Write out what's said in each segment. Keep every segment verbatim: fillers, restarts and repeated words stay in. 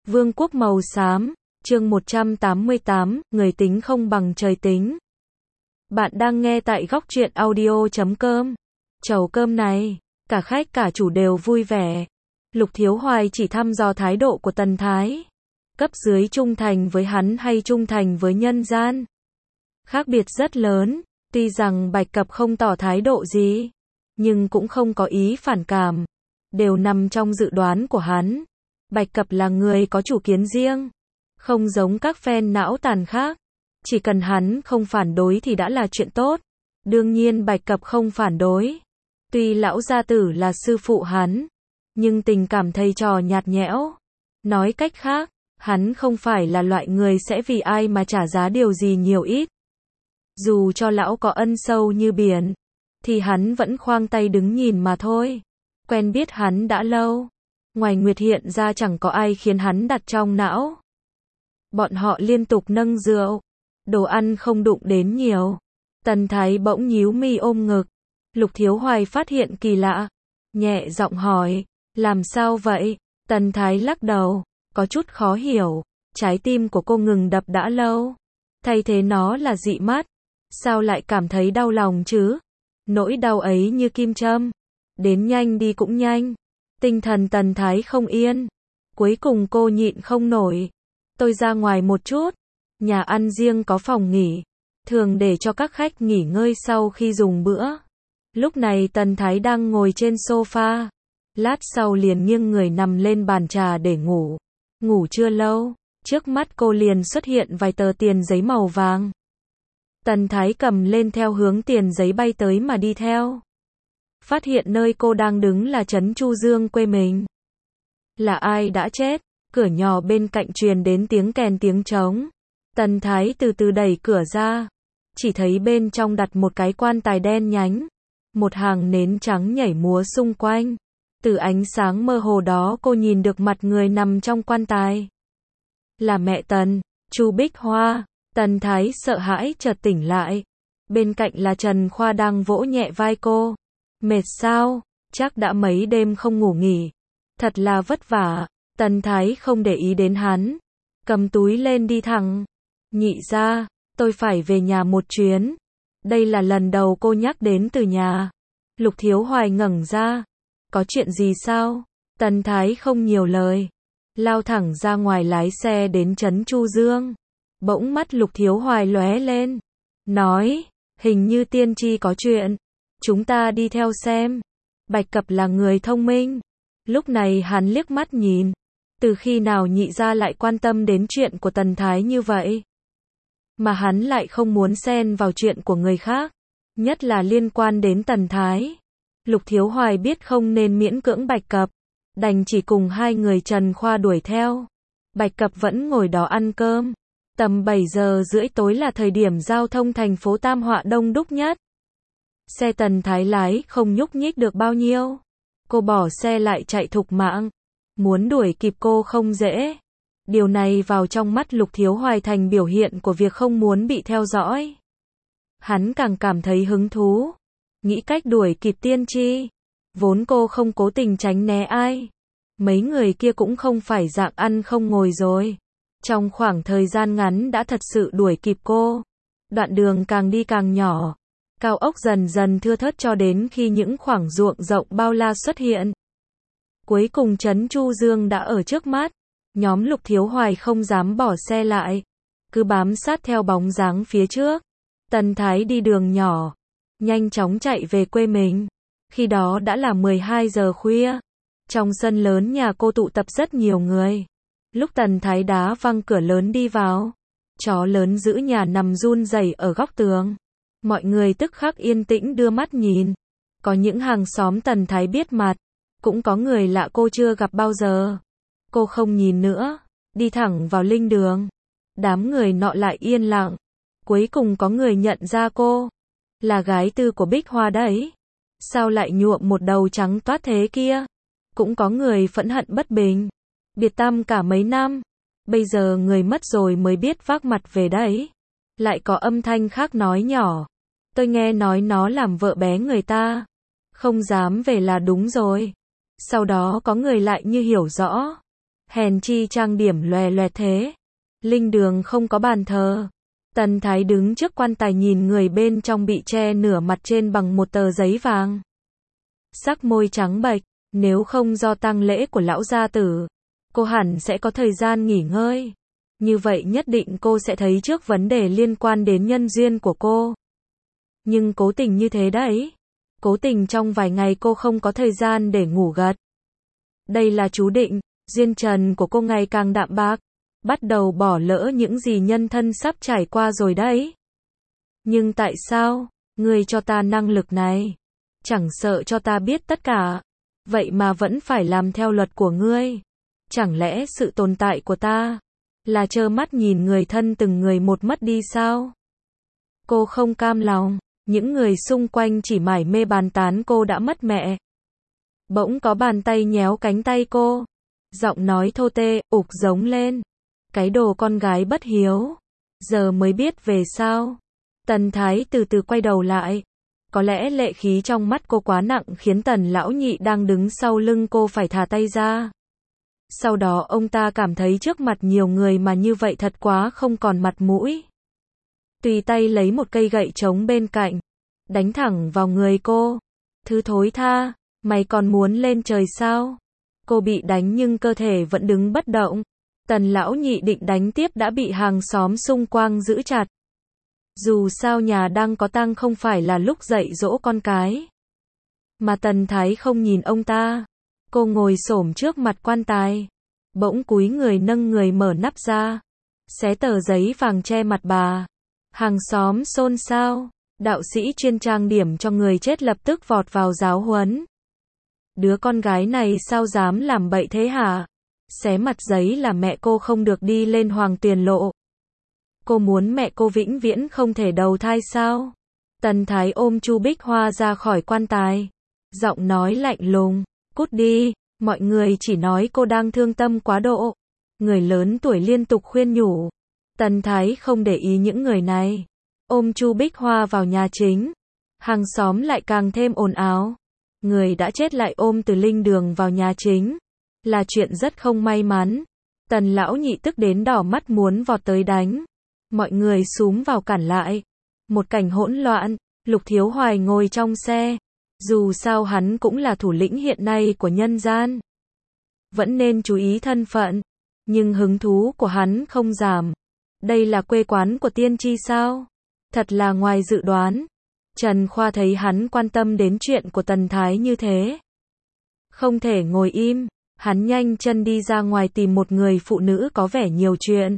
Vương quốc màu xám, chương một trăm tám mươi tám, người tính không bằng trời tính. Bạn đang nghe tại góc truyện audio chấm com. Chầu cơm này, cả khách cả chủ đều vui vẻ. Lục Thiếu Hoài chỉ thăm dò thái độ của Tần Thái. Cấp dưới trung thành với hắn hay trung thành với nhân gian? Khác biệt rất lớn, tuy rằng Bạch Cập không tỏ thái độ gì, nhưng cũng không có ý phản cảm. Đều nằm trong dự đoán của hắn. Bạch Cập là người có chủ kiến riêng, không giống các fan não tàn khác. Chỉ cần hắn không phản đối thì đã là chuyện tốt. Đương nhiên Bạch Cập không phản đối. Tuy lão gia tử là sư phụ hắn, nhưng tình cảm thầy trò nhạt nhẽo. Nói cách khác, hắn không phải là loại người sẽ vì ai mà trả giá điều gì nhiều ít. Dù cho lão có ân sâu như biển, thì hắn vẫn khoang tay đứng nhìn mà thôi. Quen biết hắn đã lâu, ngoài Nguyệt Hiện ra chẳng có ai khiến hắn đặt trong não. Bọn họ liên tục nâng rượu, đồ ăn không đụng đến nhiều. Tần Thái bỗng nhíu mi ôm ngực. Lục Thiếu Hoài phát hiện kỳ lạ, nhẹ giọng hỏi, làm sao vậy? Tần Thái lắc đầu, có chút khó hiểu, trái tim của cô ngừng đập đã lâu, thay thế nó là dị mắt. Sao lại cảm thấy đau lòng chứ? Nỗi đau ấy như kim châm, đến nhanh đi cũng nhanh. Tinh thần Tần Thái không yên, cuối cùng cô nhịn không nổi. Tôi ra ngoài một chút, nhà ăn riêng có phòng nghỉ, thường để cho các khách nghỉ ngơi sau khi dùng bữa. Lúc này Tần Thái đang ngồi trên sofa, lát sau liền nghiêng người nằm lên bàn trà để ngủ. Ngủ chưa lâu, trước mắt cô liền xuất hiện vài tờ tiền giấy màu vàng. Tần Thái cầm lên theo hướng tiền giấy bay tới mà đi theo. Phát hiện nơi cô đang đứng là trấn Chu Dương quê mình. Là ai đã chết? Cửa nhỏ bên cạnh truyền đến tiếng kèn tiếng trống. Tần Thái từ từ đẩy cửa ra, chỉ thấy bên trong đặt một cái quan tài đen nhánh, một hàng nến trắng nhảy múa xung quanh. Từ ánh sáng mơ hồ đó cô nhìn được mặt người nằm trong quan tài. Là mẹ Tần, Chu Bích Hoa. Tần Thái sợ hãi chợt tỉnh lại. Bên cạnh là Trần Khoa đang vỗ nhẹ vai cô. Mệt sao? Chắc đã mấy đêm không ngủ nghỉ. Thật là vất vả. Tần Thái không để ý đến hắn, cầm túi lên đi thẳng. Nhị gia, tôi phải về nhà một chuyến. Đây là lần đầu cô nhắc đến từ nhà. Lục Thiếu Hoài ngẩng ra. Có chuyện gì sao? Tần Thái không nhiều lời, lao thẳng ra ngoài lái xe đến trấn Chu Dương. Bỗng mắt Lục Thiếu Hoài lóe lên, nói, hình như tiên tri có chuyện, chúng ta đi theo xem. Bạch Cập là người thông minh. Lúc này hắn liếc mắt nhìn, từ khi nào nhị gia lại quan tâm đến chuyện của Tần Thái như vậy? Mà hắn lại không muốn xen vào chuyện của người khác, nhất là liên quan đến Tần Thái. Lục Thiếu Hoài biết không nên miễn cưỡng Bạch Cập, đành chỉ cùng hai người Trần Khoa đuổi theo. Bạch Cập vẫn ngồi đó ăn cơm. Tầm bảy giờ rưỡi tối là thời điểm giao thông thành phố Tam Họa đông đúc nhất. Xe Tần Thái lái không nhúc nhích được bao nhiêu. Cô bỏ xe lại chạy thục mạng. Muốn đuổi kịp cô không dễ. Điều này vào trong mắt Lục Thiếu Hoài thành biểu hiện của việc không muốn bị theo dõi. Hắn càng cảm thấy hứng thú, nghĩ cách đuổi kịp tiên tri. Vốn cô không cố tình tránh né ai. Mấy người kia cũng không phải dạng ăn không ngồi rồi. Trong khoảng thời gian ngắn đã thật sự đuổi kịp cô. Đoạn đường càng đi càng nhỏ, cao ốc dần dần thưa thớt cho đến khi những khoảng ruộng rộng bao la xuất hiện. Cuối cùng trấn Chu Dương đã ở trước mắt. Nhóm Lục Thiếu Hoài không dám bỏ xe lại, cứ bám sát theo bóng dáng phía trước. Tần Thái đi đường nhỏ, nhanh chóng chạy về quê mình. Khi đó đã là mười hai giờ khuya. Trong sân lớn nhà cô tụ tập rất nhiều người. Lúc Tần Thái đá văng cửa lớn đi vào, chó lớn giữ nhà nằm run rẩy ở góc tường. Mọi người tức khắc yên tĩnh đưa mắt nhìn. Có những hàng xóm Tần Thái biết mặt, cũng có người lạ cô chưa gặp bao giờ. Cô không nhìn nữa, đi thẳng vào linh đường. Đám người nọ lại yên lặng. Cuối cùng có người nhận ra cô. Là gái tư của Bích Hoa đấy. Sao lại nhuộm một đầu trắng toát thế kia? Cũng có người phẫn hận bất bình. Biệt tăm cả mấy năm, bây giờ người mất rồi mới biết vác mặt về đấy. Lại có âm thanh khác nói nhỏ. Tôi nghe nói nó làm vợ bé người ta. Không dám về là đúng rồi. Sau đó có người lại như hiểu rõ. Hèn chi trang điểm loè loẹt thế. Linh đường không có bàn thờ. Tần Thái đứng trước quan tài nhìn người bên trong bị che nửa mặt trên bằng một tờ giấy vàng. Sắc môi trắng bệch, nếu không do tang lễ của lão gia tử, cô hẳn sẽ có thời gian nghỉ ngơi. Như vậy nhất định cô sẽ thấy trước vấn đề liên quan đến nhân duyên của cô. Nhưng cố tình như thế đấy. Cố tình trong vài ngày cô không có thời gian để ngủ gật. Đây là chú định, duyên trần của cô ngày càng đạm bạc. Bắt đầu bỏ lỡ những gì nhân thân sắp trải qua rồi đấy. Nhưng tại sao, ngươi cho ta năng lực này? Chẳng sợ cho ta biết tất cả. Vậy mà vẫn phải làm theo luật của ngươi. Chẳng lẽ sự tồn tại của ta là trơ mắt nhìn người thân từng người một mất đi sao? Cô không cam lòng. Những người xung quanh chỉ mải mê bàn tán cô đã mất mẹ. Bỗng có bàn tay nhéo cánh tay cô. Giọng nói thô tê, ục giống lên. Cái đồ con gái bất hiếu. Giờ mới biết về sao. Tần Thái từ từ quay đầu lại. Có lẽ lệ khí trong mắt cô quá nặng khiến Tần lão nhị đang đứng sau lưng cô phải thả tay ra. Sau đó ông ta cảm thấy trước mặt nhiều người mà như vậy thật quá không còn mặt mũi. Tùy tay lấy một cây gậy trống bên cạnh. Đánh thẳng vào người cô. Thứ thối tha, mày còn muốn lên trời sao? Cô bị đánh nhưng cơ thể vẫn đứng bất động. Tần lão nhị định đánh tiếp đã bị hàng xóm xung quanh giữ chặt. Dù sao nhà đang có tang không phải là lúc dạy dỗ con cái. Mà Tần Thái không nhìn ông ta. Cô ngồi xổm trước mặt quan tài. Bỗng cúi người nâng người mở nắp ra. Xé tờ giấy vàng che mặt bà. Hàng xóm xôn xao. Đạo sĩ chuyên trang điểm cho người chết lập tức vọt vào giáo huấn. Đứa con gái này sao dám làm bậy thế hả? Xé mặt giấy là mẹ cô không được đi lên hoàng tuyền lộ. Cô muốn mẹ cô vĩnh viễn không thể đầu thai sao? Tần Thái ôm Chu Bích Hoa ra khỏi quan tài. Giọng nói lạnh lùng, cút đi, mọi người chỉ nói cô đang thương tâm quá độ. Người lớn tuổi liên tục khuyên nhủ. Tần Thái không để ý những người này. Ôm Chu Bích Hoa vào nhà chính. Hàng xóm lại càng thêm ồn ào. Người đã chết lại ôm từ linh đường vào nhà chính. Là chuyện rất không may mắn. Tần lão nhị tức đến đỏ mắt muốn vọt tới đánh. Mọi người xúm vào cản lại. Một cảnh hỗn loạn. Lục Thiếu Hoài ngồi trong xe. Dù sao hắn cũng là thủ lĩnh hiện nay của nhân gian. Vẫn nên chú ý thân phận. Nhưng hứng thú của hắn không giảm. Đây là quê quán của tiên tri sao? Thật là ngoài dự đoán. Trần Khoa thấy hắn quan tâm đến chuyện của Tần Thái như thế. Không thể ngồi im. Hắn nhanh chân đi ra ngoài tìm một người phụ nữ có vẻ nhiều chuyện.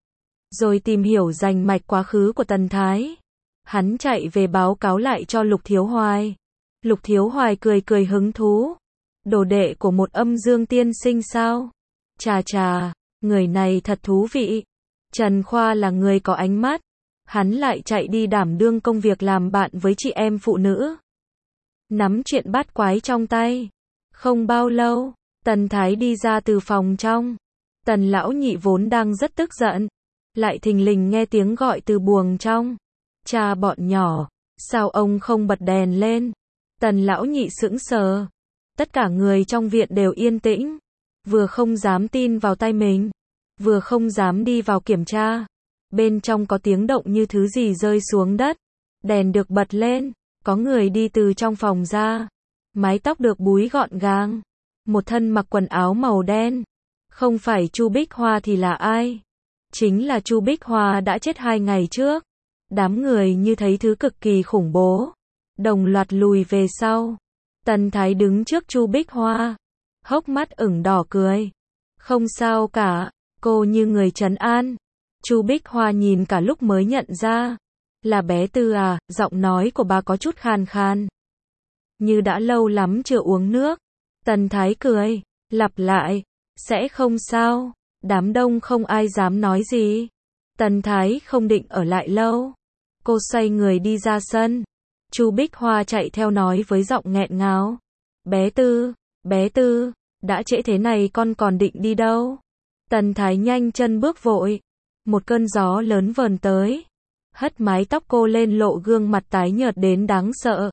Rồi tìm hiểu rành mạch quá khứ của Tần Thái. Hắn chạy về báo cáo lại cho Lục Thiếu Hoài. Lục Thiếu Hoài cười cười hứng thú. Đồ đệ của một âm dương tiên sinh sao? Chà chà, người này thật thú vị. Trần Khoa là người có ánh mắt. Hắn lại chạy đi đảm đương công việc làm bạn với chị em phụ nữ. Nắm chuyện bát quái trong tay. Không bao lâu, Tần Thái đi ra từ phòng trong. Tần lão nhị vốn đang rất tức giận. Lại thình lình nghe tiếng gọi từ buồng trong. Cha bọn nhỏ, sao ông không bật đèn lên? Tần lão nhị sững sờ. Tất cả người trong viện đều yên tĩnh. Vừa không dám tin vào tay mình. Vừa không dám đi vào kiểm tra. Bên trong có tiếng động như thứ gì rơi xuống đất. Đèn được bật lên. Có người đi từ trong phòng ra. Mái tóc được búi gọn gàng. Một thân mặc quần áo màu đen. Không phải Chu Bích Hoa thì là ai? Chính là Chu Bích Hoa đã chết hai ngày trước. Đám người như thấy thứ cực kỳ khủng bố. Đồng loạt lùi về sau. Tần Thái đứng trước Chu Bích Hoa. Hốc mắt ửng đỏ cười. Không sao cả. Cô như người trấn an. Chu Bích Hoa nhìn cả lúc mới nhận ra. Là bé Tư à? Giọng nói của bà có chút khan khan. Như đã lâu lắm chưa uống nước. Tần Thái cười. Lặp lại. Sẽ không sao. Đám đông không ai dám nói gì. Tần Thái không định ở lại lâu. Cô xoay người đi ra sân. Chu Bích Hoa chạy theo nói với giọng nghẹn ngào. Bé Tư, bé Tư, đã trễ thế này con còn định đi đâu? Tần Thái nhanh chân bước vội. Một cơn gió lớn vờn tới. Hất mái tóc cô lên lộ gương mặt tái nhợt đến đáng sợ.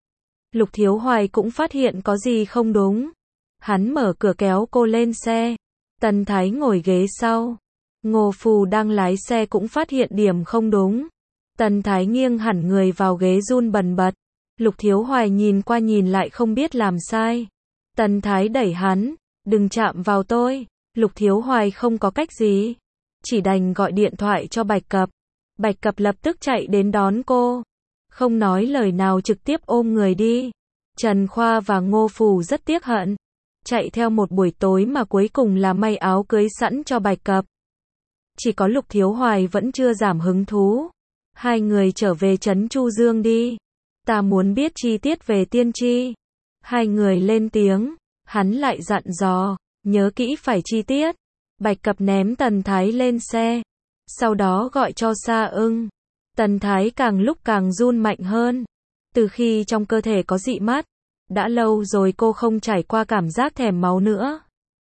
Lục Thiếu Hoài cũng phát hiện có gì không đúng. Hắn mở cửa kéo cô lên xe. Tần Thái ngồi ghế sau. Ngô Phù đang lái xe cũng phát hiện điểm không đúng. Tần Thái nghiêng hẳn người vào ghế run bần bật. Lục Thiếu Hoài nhìn qua nhìn lại không biết làm sai. Tần Thái đẩy hắn, đừng chạm vào tôi. Lục Thiếu Hoài không có cách gì, chỉ đành gọi điện thoại cho Bạch Cập. Bạch Cập lập tức chạy đến đón cô, không nói lời nào trực tiếp ôm người đi. Trần Khoa và Ngô Phù rất tiếc hận, chạy theo một buổi tối mà cuối cùng là may áo cưới sẵn cho Bạch Cập. Chỉ có Lục Thiếu Hoài vẫn chưa giảm hứng thú. Hai người trở về trấn Chu Dương đi, ta muốn biết chi tiết về tiên tri. Hai người lên tiếng, hắn lại dặn dò, nhớ kỹ phải chi tiết. Bạch Cập ném Tần Thái lên xe, sau đó gọi cho Sa Ưng. Tần Thái càng lúc càng run mạnh hơn. Từ khi trong cơ thể có dị mắt, đã lâu rồi cô không trải qua cảm giác thèm máu nữa.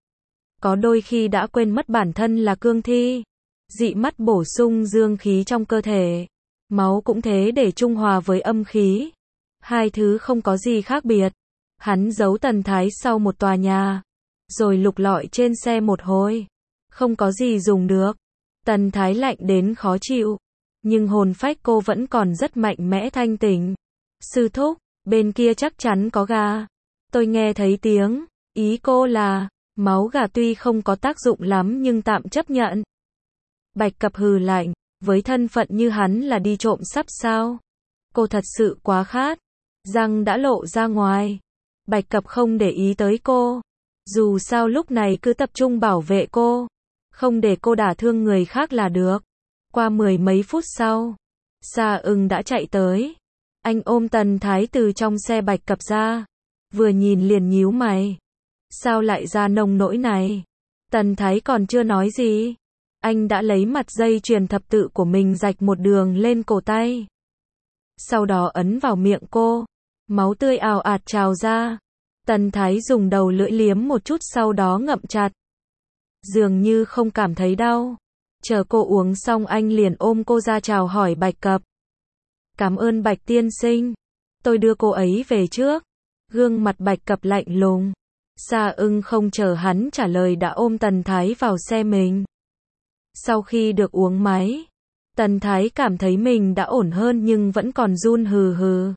Có đôi khi đã quên mất bản thân là cương thi. Dị mắt bổ sung dương khí trong cơ thể, máu cũng thế để trung hòa với âm khí. Hai thứ không có gì khác biệt. Hắn giấu Tần Thái sau một tòa nhà, rồi lục lọi trên xe một hồi. Không có gì dùng được. Tần Thái lạnh đến khó chịu, nhưng hồn phách cô vẫn còn rất mạnh mẽ thanh tỉnh. Sư thúc, bên kia chắc chắn có gà. Tôi nghe thấy tiếng, ý cô là, máu gà tuy không có tác dụng lắm nhưng tạm chấp nhận. Bạch Cập hừ lạnh, với thân phận như hắn là đi trộm sắp sao? Cô thật sự quá khát. Răng đã lộ ra ngoài. Bạch Cập không để ý tới cô. Dù sao lúc này cứ tập trung bảo vệ cô, không để cô đả thương người khác là được. Qua mười mấy phút sau, Sa Ưng đã chạy tới. Anh ôm Tần Thái từ trong xe Bạch Cập ra, vừa nhìn liền nhíu mày. Sao lại ra nông nỗi này? Tần Thái còn chưa nói gì, anh đã lấy mặt dây chuyền thập tự của mình rạch một đường lên cổ tay. Sau đó ấn vào miệng cô, máu tươi ào ạt trào ra. Tần Thái dùng đầu lưỡi liếm một chút sau đó ngậm chặt. Dường như không cảm thấy đau. Chờ cô uống xong anh liền ôm cô ra chào hỏi Bạch Cập. Cảm ơn Bạch tiên sinh. Tôi đưa cô ấy về trước. Gương mặt Bạch Cập lạnh lùng. Sa Ưng không chờ hắn trả lời đã ôm Tần Thái vào xe mình. Sau khi được uống máy, Tần Thái cảm thấy mình đã ổn hơn nhưng vẫn còn run hừ hừ.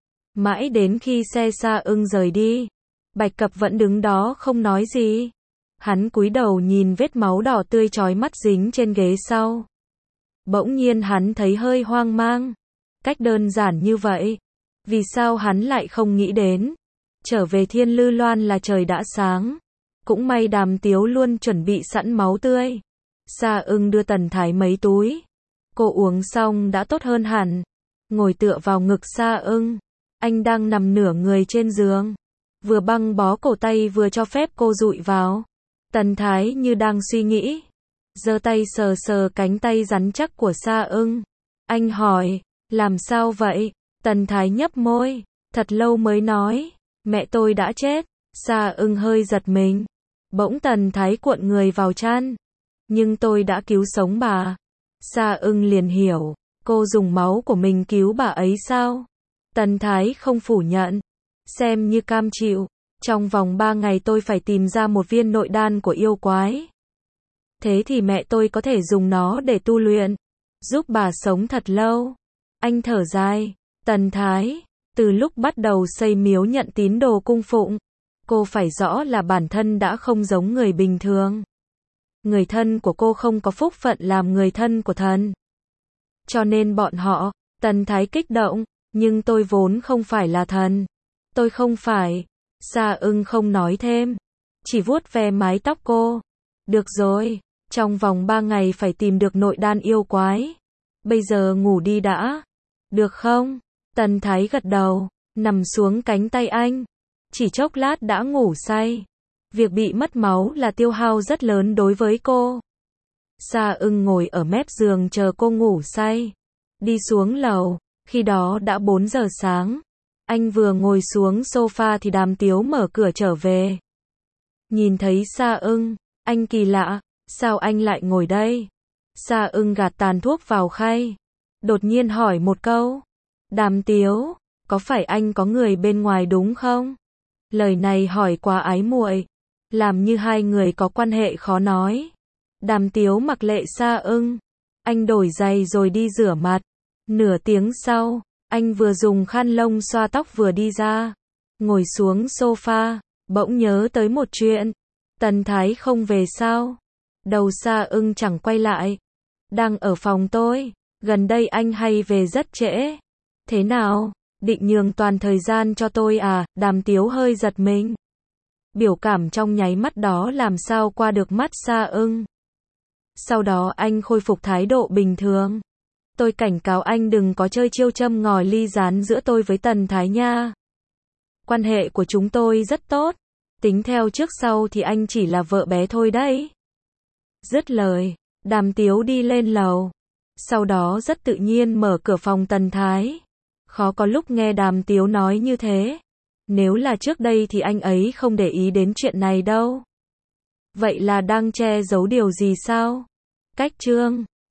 Mãi đến khi xe Sa Ưng rời đi, Bạch Cập vẫn đứng đó không nói gì. Hắn cúi đầu nhìn vết máu đỏ tươi chói mắt dính trên ghế sau. Bỗng nhiên hắn thấy hơi hoang mang. Cách đơn giản như vậy, vì sao hắn lại không nghĩ đến? Trở về Thiên Lư Loan là trời đã sáng. Cũng may Đàm Tiếu luôn chuẩn bị sẵn máu tươi. Sa Ưng đưa Tần Thái mấy túi. Cô uống xong đã tốt hơn hẳn. Ngồi tựa vào ngực Sa Ưng. Anh đang nằm nửa người trên giường, vừa băng bó cổ tay vừa cho phép cô dụi vào. Tần Thái như đang suy nghĩ, giơ tay sờ sờ cánh tay rắn chắc của Sa Ưng. Anh hỏi, làm sao vậy? Tần Thái nhấp môi, thật lâu mới nói, mẹ tôi đã chết. Sa Ưng hơi giật mình. Bỗng Tần Thái cuộn người vào chăn. Nhưng tôi đã cứu sống bà. Sa Ưng liền hiểu, cô dùng máu của mình cứu bà ấy sao? Tần Thái không phủ nhận, xem như cam chịu. Trong vòng ba ngày tôi phải tìm ra một viên nội đan của yêu quái. Thế thì mẹ tôi có thể dùng nó để tu luyện, giúp bà sống thật lâu. Anh thở dài, Tần Thái, từ lúc bắt đầu xây miếu nhận tín đồ cung phụng, cô phải rõ là bản thân đã không giống người bình thường. Người thân của cô không có phúc phận làm người thân của thần. Cho nên bọn họ, Tần Thái kích động, nhưng tôi vốn không phải là thần. Tôi không phải. Sa Ưng không nói thêm, chỉ vuốt ve mái tóc cô. Được rồi, trong vòng ba ngày phải tìm được nội đan yêu quái. Bây giờ ngủ đi đã. Được không? Tần Thái gật đầu, nằm xuống cánh tay anh. Chỉ chốc lát đã ngủ say. Việc bị mất máu là tiêu hao rất lớn đối với cô. Sa Ưng ngồi ở mép giường chờ cô ngủ say. Đi xuống lầu, khi đó đã bốn giờ sáng. Anh vừa ngồi xuống sofa thì Đàm Tiếu mở cửa trở về. Nhìn thấy Sa Ưng, anh kỳ lạ, sao anh lại ngồi đây? Sa Ưng gạt tàn thuốc vào khay, đột nhiên hỏi một câu. Đàm Tiếu, có phải anh có người bên ngoài đúng không? Lời này hỏi quá ái muội. làm như hai người có quan hệ khó nói. Đàm Tiếu mặc Lệ Sa ưng. Anh đổi giày rồi đi rửa mặt. Nửa tiếng sau, anh vừa dùng khăn lông xoa tóc vừa đi ra. Ngồi xuống sofa, bỗng nhớ tới một chuyện. Tần Thái không về sao? Đầu Sa ưng chẳng quay lại. Đang ở phòng tôi. Gần đây anh hay về rất trễ. Thế nào? Định nhường toàn thời gian cho tôi à? Đàm Tiếu hơi giật mình. Biểu cảm trong nháy mắt đó làm sao qua được mắt Sa ưng. Sau đó anh khôi phục thái độ bình thường. Tôi cảnh cáo anh đừng có chơi chiêu châm ngòi ly gián giữa tôi với Tần Thái nha. Quan hệ của chúng tôi rất tốt. Tính theo trước sau thì anh chỉ là vợ bé thôi đấy. Dứt lời, Đàm Tiếu đi lên lầu. Sau đó rất tự nhiên mở cửa phòng Tần Thái. Khó có lúc nghe Đàm Tiếu nói như thế. Nếu là trước đây thì anh ấy không để ý đến chuyện này đâu. Vậy là đang che giấu điều gì sao? Cách chương